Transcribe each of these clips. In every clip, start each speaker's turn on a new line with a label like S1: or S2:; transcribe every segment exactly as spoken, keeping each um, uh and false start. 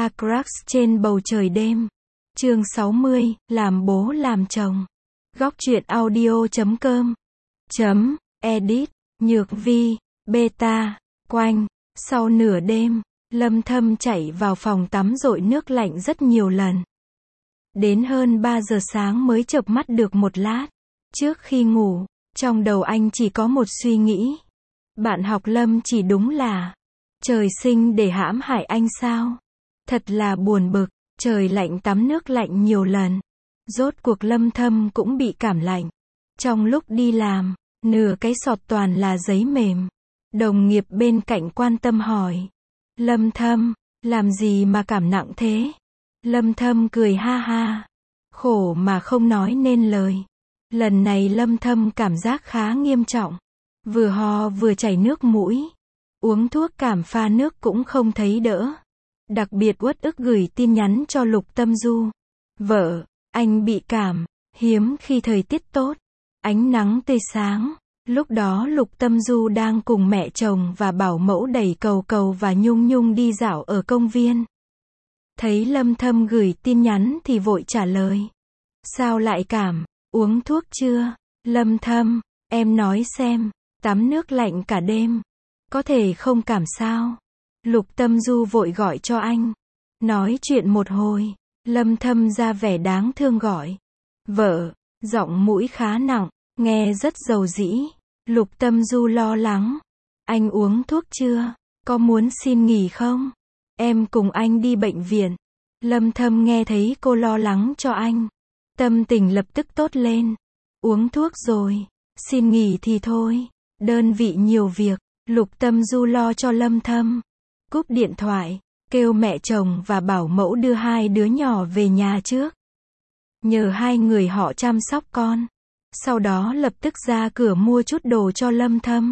S1: Star Crush trên bầu trời đêm. Chương sáu mươi, làm bố làm chồng. Góc truyện audio chấm com. Chấm, edit, Nhược Vi, beta, quanh. Sau nửa đêm, Lâm Thâm chạy vào phòng tắm dội nước lạnh rất nhiều lần. Đến hơn ba giờ sáng mới chợp mắt được một lát. Trước khi ngủ, trong đầu anh chỉ có một suy nghĩ. Bạn học Lâm chỉ đúng là trời sinh để hãm hại anh sao? Thật là buồn bực, trời lạnh tắm nước lạnh nhiều lần. Rốt cuộc Lâm Thâm cũng bị cảm lạnh. Trong lúc đi làm, nửa cái sọt toàn là giấy mềm. Đồng nghiệp bên cạnh quan tâm hỏi. Lâm Thâm, làm gì mà cảm nặng thế? Lâm Thâm cười ha ha. Khổ mà không nói nên lời. Lần này Lâm Thâm cảm giác khá nghiêm trọng. Vừa ho vừa chảy nước mũi. Uống thuốc cảm pha nước cũng không thấy đỡ. Đặc biệt uất ức gửi tin nhắn cho Lục Tâm Du. Vợ, anh bị cảm, hiếm khi thời tiết tốt. Ánh nắng tươi sáng. Lúc đó Lục Tâm Du đang cùng mẹ chồng và bảo mẫu đẩy Cầu Cầu và Nhung Nhung đi dạo ở công viên. Thấy Lâm Thâm gửi tin nhắn thì vội trả lời. Sao lại cảm, uống thuốc chưa? Lâm Thâm, em nói xem, tắm nước lạnh cả đêm. Có thể không cảm sao? Lục Tâm Du vội gọi cho anh. Nói chuyện một hồi, Lâm Thâm ra vẻ đáng thương gọi. Vợ, giọng mũi khá nặng, nghe rất dầu dĩ. Lục Tâm Du lo lắng. Anh uống thuốc chưa? Có muốn xin nghỉ không? Em cùng anh đi bệnh viện. Lâm Thâm nghe thấy cô lo lắng cho anh. Tâm tình lập tức tốt lên. Uống thuốc rồi, xin nghỉ thì thôi. Đơn vị nhiều việc, Lục Tâm Du lo cho Lâm Thâm. Cúp điện thoại, kêu mẹ chồng và bảo mẫu đưa hai đứa nhỏ về nhà trước. Nhờ hai người họ chăm sóc con. Sau đó lập tức ra cửa mua chút đồ cho Lâm Thâm.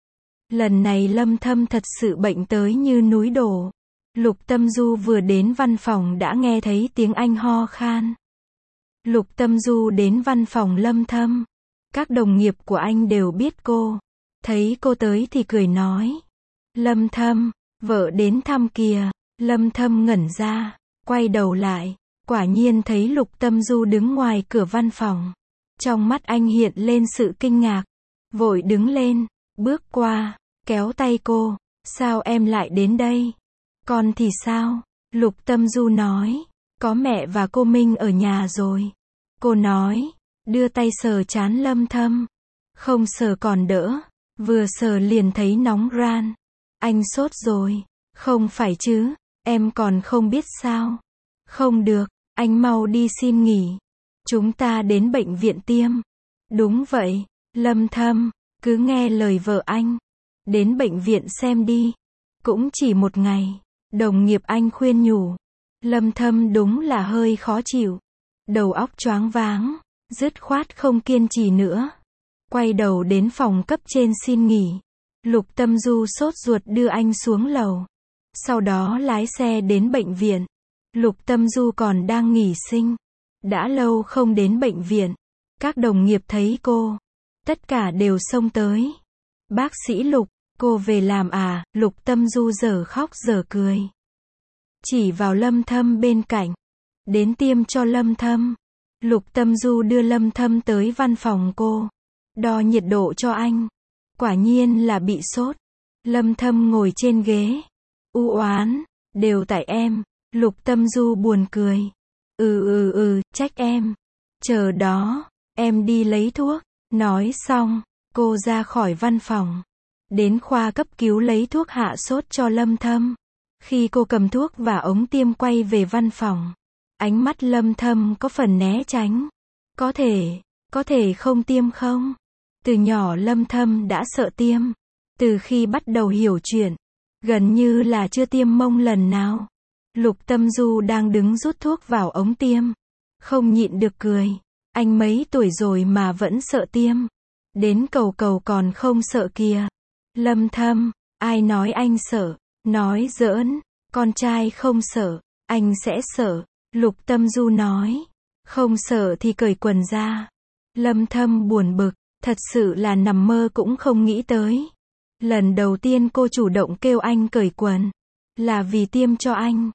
S1: Lần này Lâm Thâm thật sự bệnh tới như núi đổ. Lục Tâm Du vừa đến văn phòng đã nghe thấy tiếng anh ho khan. Lục Tâm Du đến văn phòng Lâm Thâm. Các đồng nghiệp của anh đều biết cô. Thấy cô tới thì cười nói. Lâm Thâm, vợ đến thăm kìa. Lâm Thâm ngẩn ra, quay đầu lại. Quả nhiên thấy Lục Tâm Du đứng ngoài cửa văn phòng. Trong mắt anh hiện lên sự kinh ngạc. Vội đứng lên, bước qua, kéo tay cô. Sao em lại đến đây? Con thì sao? Lục Tâm Du nói. Có mẹ và cô Minh ở nhà rồi. Cô nói, đưa tay sờ trán Lâm Thâm. Không sờ còn đỡ. Vừa sờ liền thấy nóng ran. Anh sốt rồi. Không phải chứ, em còn không biết sao? Không được, anh mau đi xin nghỉ. Chúng ta đến bệnh viện tiêm. Đúng vậy, Lâm Thâm, cứ nghe lời vợ anh. Đến bệnh viện xem đi. Cũng chỉ một ngày. Đồng nghiệp anh khuyên nhủ. Lâm Thâm đúng là hơi khó chịu. Đầu óc choáng váng. Dứt khoát không kiên trì nữa. Quay đầu đến phòng cấp trên xin nghỉ. Lục Tâm Du sốt ruột đưa anh xuống lầu. Sau đó lái xe đến bệnh viện. Lục Tâm Du còn đang nghỉ sinh. Đã lâu không đến bệnh viện. Các đồng nghiệp thấy cô. Tất cả đều xông tới. Bác sĩ Lục, cô về làm à? Lục Tâm Du dở khóc dở cười. Chỉ vào Lâm Thâm bên cạnh. Đến tiêm cho Lâm Thâm. Lục Tâm Du đưa Lâm Thâm tới văn phòng cô. Đo nhiệt độ cho anh. Quả nhiên là bị sốt. Lâm Thâm ngồi trên ghế. U oán, đều tại em. Lục Tâm Du buồn cười. Ừ ừ ừ, trách em. Chờ đó, em đi lấy thuốc. Nói xong, cô ra khỏi văn phòng. Đến khoa cấp cứu lấy thuốc hạ sốt cho Lâm Thâm. Khi cô cầm thuốc và ống tiêm quay về văn phòng. Ánh mắt Lâm Thâm có phần né tránh. Có thể, có thể không tiêm không? Từ nhỏ Lâm Thâm đã sợ tiêm. Từ khi bắt đầu hiểu chuyện. Gần như là chưa tiêm mông lần nào. Lục Tâm Du đang đứng rút thuốc vào ống tiêm. Không nhịn được cười. Anh mấy tuổi rồi mà vẫn sợ tiêm. Đến Cầu Cầu còn không sợ kìa. Lâm Thâm, ai nói anh sợ? Nói giỡn. Con trai không sợ, anh sẽ sợ. Lục Tâm Du nói. Không sợ thì cởi quần ra. Lâm Thâm buồn bực. Thật sự là nằm mơ cũng không nghĩ tới. Lần đầu tiên cô chủ động kêu anh cởi quần. Là vì tiêm cho anh.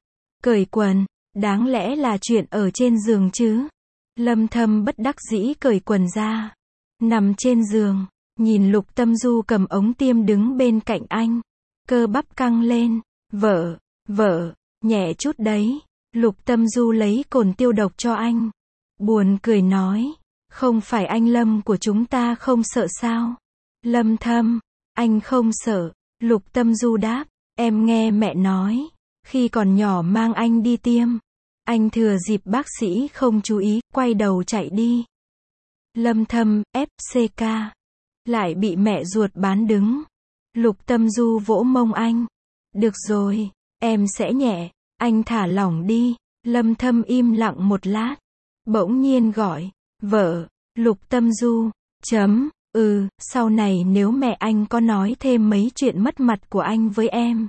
S1: Cởi quần, đáng lẽ là chuyện ở trên giường chứ. Lâm Thâm bất đắc dĩ cởi quần ra. Nằm trên giường, nhìn Lục Tâm Du cầm ống tiêm đứng bên cạnh anh. Cơ bắp căng lên. Vợ, vợ, nhẹ chút đấy. Lục Tâm Du lấy cồn tiêu độc cho anh. Buồn cười nói. Không phải anh Lâm của chúng ta không sợ sao? Lâm Thâm, anh không sợ. Lục Tâm Du đáp. Em nghe mẹ nói. Khi còn nhỏ mang anh đi tiêm. Anh thừa dịp bác sĩ không chú ý, quay đầu chạy đi. Lâm Thâm, ép xê ca. Lại bị mẹ ruột bán đứng. Lục Tâm Du vỗ mông anh. Được rồi, em sẽ nhẹ. Anh thả lỏng đi. Lâm Thâm im lặng một lát. Bỗng nhiên gọi. Vợ. Lục Tâm Du. Chấm. Ừ, sau này nếu mẹ anh có nói thêm mấy chuyện mất mặt của anh với em.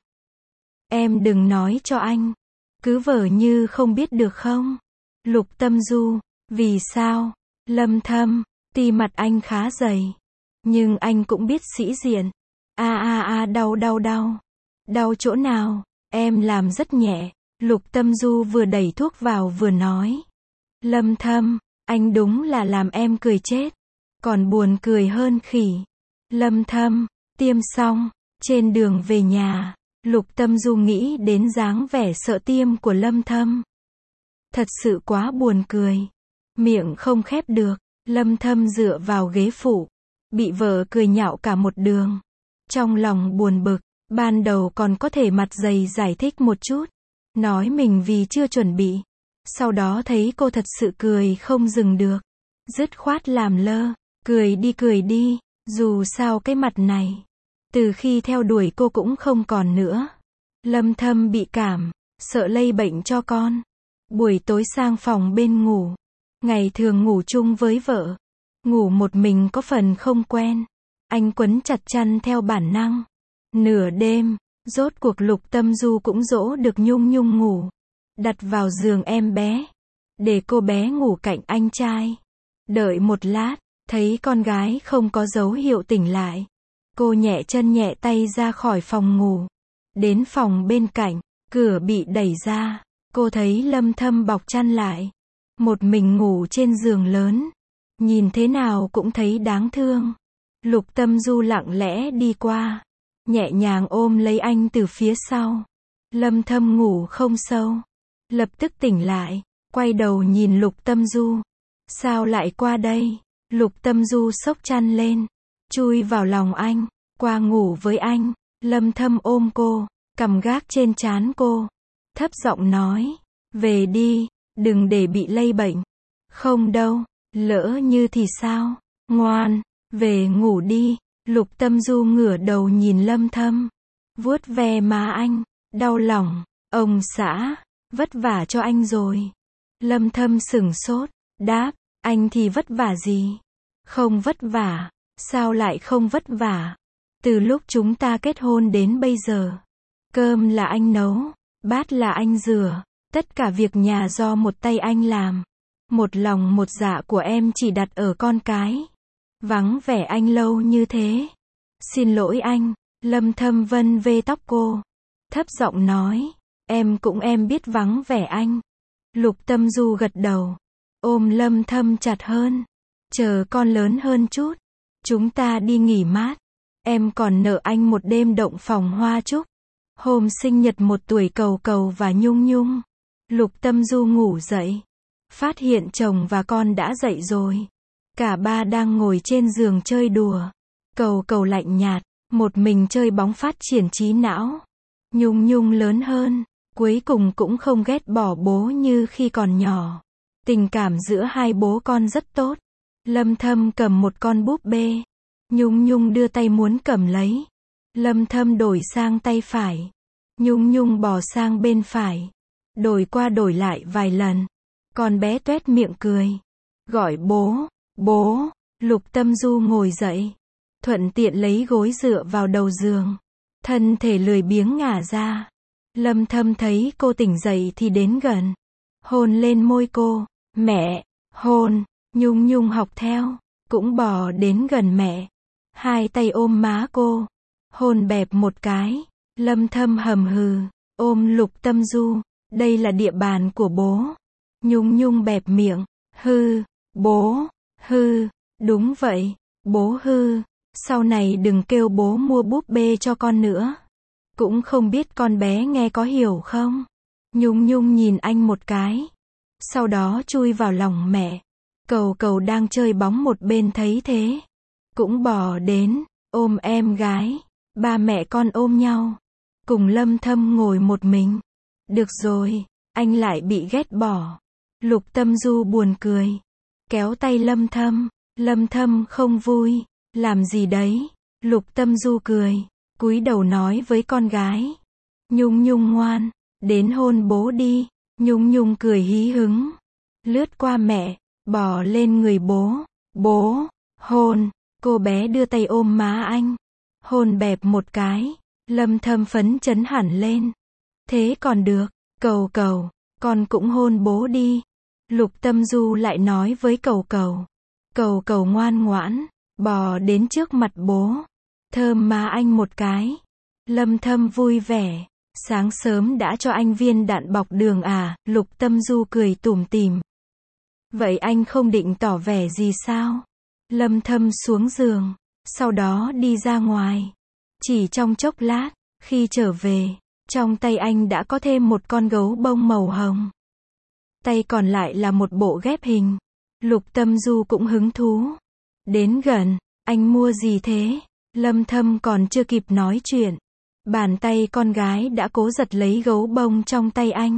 S1: Em đừng nói cho anh. Cứ vờ như không biết được không? Lục Tâm Du. Vì sao? Lâm Thâm. Ti mặt anh khá dày. Nhưng anh cũng biết sĩ diện. A a a đau đau đau. Đau chỗ nào? Em làm rất nhẹ. Lục Tâm Du vừa đẩy thuốc vào vừa nói. Lâm Thâm. Anh đúng là làm em cười chết. Còn buồn cười hơn khỉ. Lâm Thâm. Tiêm xong. Trên đường về nhà. Lục Tâm Du nghĩ đến dáng vẻ sợ tiêm của Lâm Thâm. Thật sự quá buồn cười. Miệng không khép được. Lâm Thâm dựa vào ghế phụ. Bị vợ cười nhạo cả một đường. Trong lòng buồn bực. Ban đầu còn có thể mặt dày giải thích một chút. Nói mình vì chưa chuẩn bị. Sau đó thấy cô thật sự cười không dừng được. Dứt khoát làm lơ. Cười đi cười đi. Dù sao cái mặt này. Từ khi theo đuổi cô cũng không còn nữa. Lâm Thâm bị cảm. Sợ lây bệnh cho con. Buổi tối sang phòng bên ngủ. Ngày thường ngủ chung với vợ. Ngủ một mình có phần không quen. Anh quấn chặt chăn theo bản năng. Nửa đêm. Rốt cuộc Lục Tâm Du cũng dỗ được Nhung Nhung ngủ. Đặt vào giường em bé. Để cô bé ngủ cạnh anh trai. Đợi một lát. Thấy con gái không có dấu hiệu tỉnh lại. Cô nhẹ chân nhẹ tay ra khỏi phòng ngủ. Đến phòng bên cạnh. Cửa bị đẩy ra. Cô thấy Lâm Thâm bọc chăn lại. Một mình ngủ trên giường lớn. Nhìn thế nào cũng thấy đáng thương. Lục Tâm Du lặng lẽ đi qua. Nhẹ nhàng ôm lấy anh từ phía sau. Lâm Thâm ngủ không sâu. Lập tức tỉnh lại. Quay đầu nhìn Lục Tâm Du. Sao lại qua đây? Lục Tâm Du xốc chăn lên. Chui vào lòng anh. Qua ngủ với anh. Lâm Thâm ôm cô. Cầm gác trên trán cô. Thấp giọng nói. Về đi. Đừng để bị lây bệnh. Không đâu. Lỡ như thì sao? Ngoan. Về ngủ đi. Lục Tâm Du ngửa đầu nhìn Lâm Thâm. Vuốt ve má anh. Đau lòng. Ông xã. Vất vả cho anh rồi. Lâm Thâm sửng sốt. Đáp. Anh thì vất vả gì? Không vất vả. Sao lại không vất vả? Từ lúc chúng ta kết hôn đến bây giờ. Cơm là anh nấu. Bát là anh rửa. Tất cả việc nhà do một tay anh làm. Một lòng một dạ của em chỉ đặt ở con cái. Vắng vẻ anh lâu như thế. Xin lỗi anh. Lâm Thâm vân vê tóc cô. Thấp giọng nói. Em cũng em biết vắng vẻ anh. Lục Tâm Du gật đầu. Ôm Lâm Thâm chặt hơn. Chờ con lớn hơn chút. Chúng ta đi nghỉ mát. Em còn nợ anh một đêm động phòng hoa trúc. Hôm sinh nhật một tuổi Cầu Cầu và Nhung Nhung. Lục Tâm Du ngủ dậy. Phát hiện chồng và con đã dậy rồi. Cả ba đang ngồi trên giường chơi đùa. Cầu Cầu lạnh nhạt. Một mình chơi bóng phát triển trí não. Nhung Nhung lớn hơn. Cuối cùng cũng không ghét bỏ bố như khi còn nhỏ. Tình cảm giữa hai bố con rất tốt. Lâm Thâm cầm một con búp bê. Nhung Nhung đưa tay muốn cầm lấy. Lâm Thâm đổi sang tay phải. Nhung Nhung bò sang bên phải. Đổi qua đổi lại vài lần. Con bé tuét miệng cười. Gọi bố, bố. Lục Tâm Du ngồi dậy. Thuận tiện lấy gối dựa vào đầu giường. Thân thể lười biếng ngả ra. Lâm Thâm thấy cô tỉnh dậy thì đến gần. Hôn lên môi cô. Mẹ, hôn. Nhung Nhung học theo. Cũng bò đến gần mẹ. Hai tay ôm má cô. Hôn bẹp một cái. Lâm Thâm hầm hừ. Ôm Lục Tâm Du. đây là địa bàn của bố. Nhung Nhung bẹp miệng, hư, bố, hư, đúng vậy, bố hư, sau này đừng kêu bố mua búp bê cho con nữa. Cũng không biết con bé nghe có hiểu không? Nhung Nhung nhìn anh một cái, sau đó chui vào lòng mẹ. Cầu Cầu đang chơi bóng một bên thấy thế, cũng bò đến, ôm em gái, ba mẹ con ôm nhau, cùng Lâm Thâm ngồi một mình. Được rồi, anh lại bị ghét bỏ. Lục Tâm Du buồn cười, kéo tay Lâm Thâm, Lâm Thâm không vui, làm gì đấy? Lục Tâm Du cười, cúi đầu nói với con gái, Nhung Nhung ngoan, đến hôn bố đi. Nhung Nhung cười hí hứng, lướt qua mẹ, bò lên người bố, bố, hôn, cô bé đưa tay ôm má anh, hôn bẹp một cái, Lâm Thâm phấn chấn hẳn lên. Thế còn được, Cầu Cầu, con cũng hôn bố đi. Lục Tâm Du lại nói với Cầu Cầu. Cầu Cầu ngoan ngoãn, bò đến trước mặt bố, thơm má anh một cái. Lâm Thâm vui vẻ, sáng sớm đã cho anh viên đạn bọc đường à? Lục Tâm Du cười tủm tỉm. Vậy anh không định tỏ vẻ gì sao? Lâm Thâm xuống giường, sau đó đi ra ngoài. Chỉ trong chốc lát, khi trở về, trong tay anh đã có thêm một con gấu bông màu hồng. Tay còn lại là một bộ ghép hình. Lục Tâm Du cũng hứng thú. Đến gần, anh mua gì thế? Lâm Thâm còn chưa kịp nói chuyện, bàn tay con gái đã cố giật lấy gấu bông trong tay anh.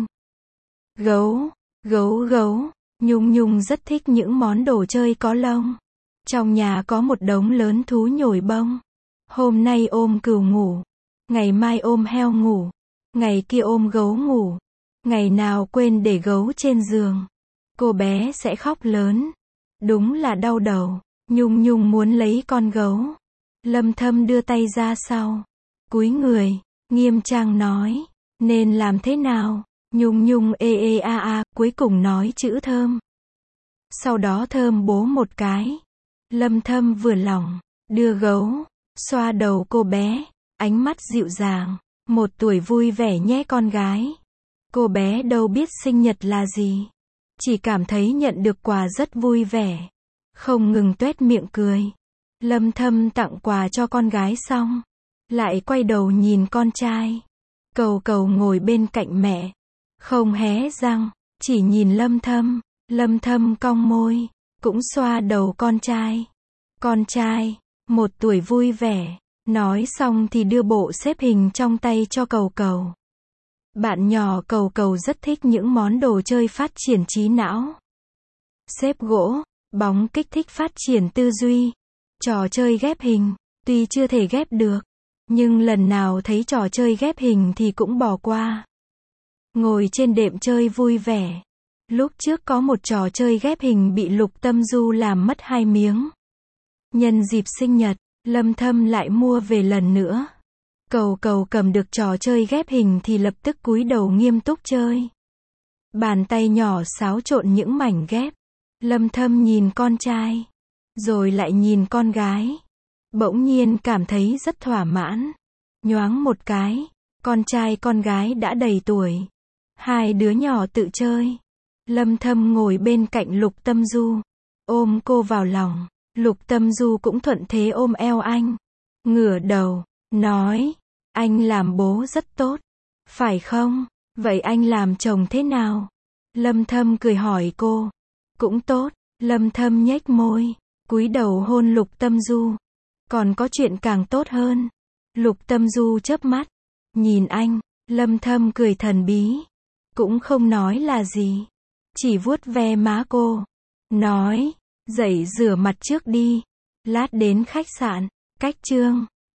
S1: Gấu, gấu gấu, Nhung Nhung rất thích những món đồ chơi có lông. Trong nhà có một đống lớn thú nhồi bông. Hôm nay ôm cừu ngủ, ngày mai ôm heo ngủ, ngày kia ôm gấu ngủ, ngày nào quên để gấu trên giường, cô bé sẽ khóc lớn. Đúng là đau đầu. Nhung Nhung muốn lấy con gấu. Lâm Thâm đưa tay ra sau, cúi người, nghiêm trang nói, nên làm thế nào? Nhung Nhung ê ê a a, cuối cùng nói chữ thơm. Sau đó thơm bố một cái. Lâm Thâm vừa lòng, đưa gấu, xoa đầu cô bé, ánh mắt dịu dàng, một tuổi vui vẻ nhé con gái. Cô bé đâu biết sinh nhật là gì, chỉ cảm thấy nhận được quà rất vui vẻ, không ngừng tuét miệng cười. Lâm Thâm tặng quà cho con gái xong, lại quay đầu nhìn con trai. Cầu Cầu ngồi bên cạnh mẹ, không hé răng, chỉ nhìn Lâm Thâm. Lâm Thâm cong môi, cũng xoa đầu con trai. Con trai, một tuổi vui vẻ, nói xong thì đưa bộ xếp hình trong tay cho Cầu Cầu. Bạn nhỏ Cầu Cầu rất thích những món đồ chơi phát triển trí não. Xếp gỗ, bóng kích thích phát triển tư duy. Trò chơi ghép hình, tuy chưa thể ghép được, nhưng lần nào thấy trò chơi ghép hình thì cũng bỏ qua. Ngồi trên đệm chơi vui vẻ. Lúc trước có một trò chơi ghép hình bị Lục Tâm Du làm mất hai miếng. Nhân dịp sinh nhật, Lâm Thâm lại mua về lần nữa. Cầu Cầu cầm được trò chơi ghép hình thì lập tức cúi đầu nghiêm túc chơi. Bàn tay nhỏ xáo trộn những mảnh ghép. Lâm Thâm nhìn con trai, rồi lại nhìn con gái. Bỗng nhiên cảm thấy rất thỏa mãn. Nhoáng một cái, con trai con gái đã đầy tuổi. Hai đứa nhỏ tự chơi. Lâm Thâm ngồi bên cạnh Lục Tâm Du, ôm cô vào lòng. Lục Tâm Du cũng thuận thế ôm eo anh, ngửa đầu, nói, anh làm bố rất tốt, phải không? Vậy anh làm chồng thế nào? Lâm Thâm cười hỏi cô. Cũng tốt. Lâm Thâm nhếch môi, cúi đầu hôn Lục Tâm Du. Còn có chuyện càng tốt hơn. Lục Tâm Du chớp mắt, nhìn anh. Lâm Thâm cười thần bí, cũng không nói là gì, chỉ vuốt ve má cô, nói, dậy rửa mặt trước đi, lát đến khách sạn, cách Trương